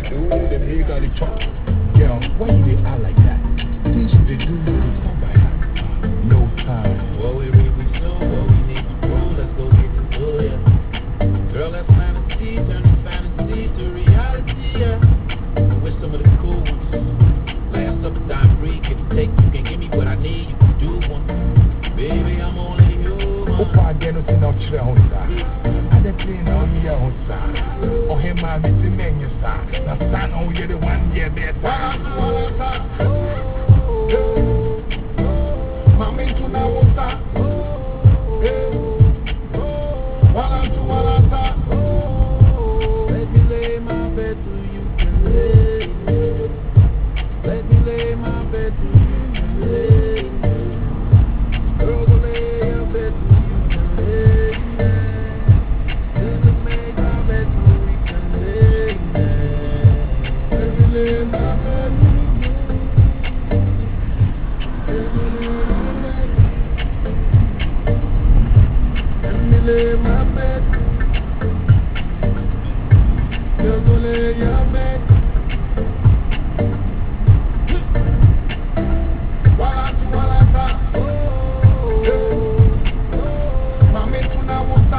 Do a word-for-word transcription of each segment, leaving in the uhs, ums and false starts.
do, them here got the talk. Girl, why you dey act like that? Things you dey do, you could come by hand. No time. What we read, we show, what we need to do, let's go get into it. Girl, that's fantasy, turn the fantasy to reality, yeah. I wish some of the cool ones. Last summertime free, give and take, you can give me what I need, you can do one. Baby, I'm only human. Opa again, it's not clear on sir. I dey play now me a on sir. Oh, him man, me see men you sir. Now stand on you the one year better. Mami tu na wosa. Wala tu wala sa. Let me lay my bed to you can lay. Let me lay my bed to you can lay. Girl, go lay your bed to you can lay. Let me make my bed so we can lay. Let me lay my bed. Let me lay my bed. Let me lay my bed. Girl, go lay your bed. Wala tu wala sa. Mami tu na wosa.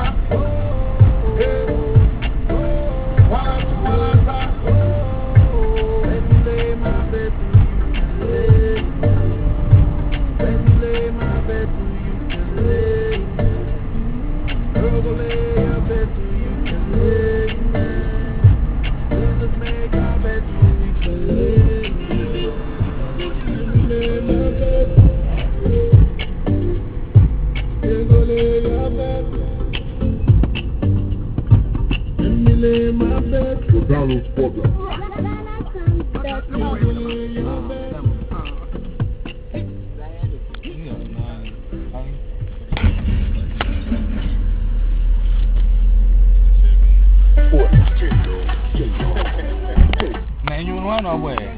Wala tu wala sa. Let me lay my bed to you can lay. Let me lay my bed to you can lay. Girl, go lay your bed to you can lay. Let's make our bed so we can lay. Let me lay my bed. Girl, go lay your bed. Let me lay my bed. Donald Butler. Girl, go lay your bed. Man, you want to run away?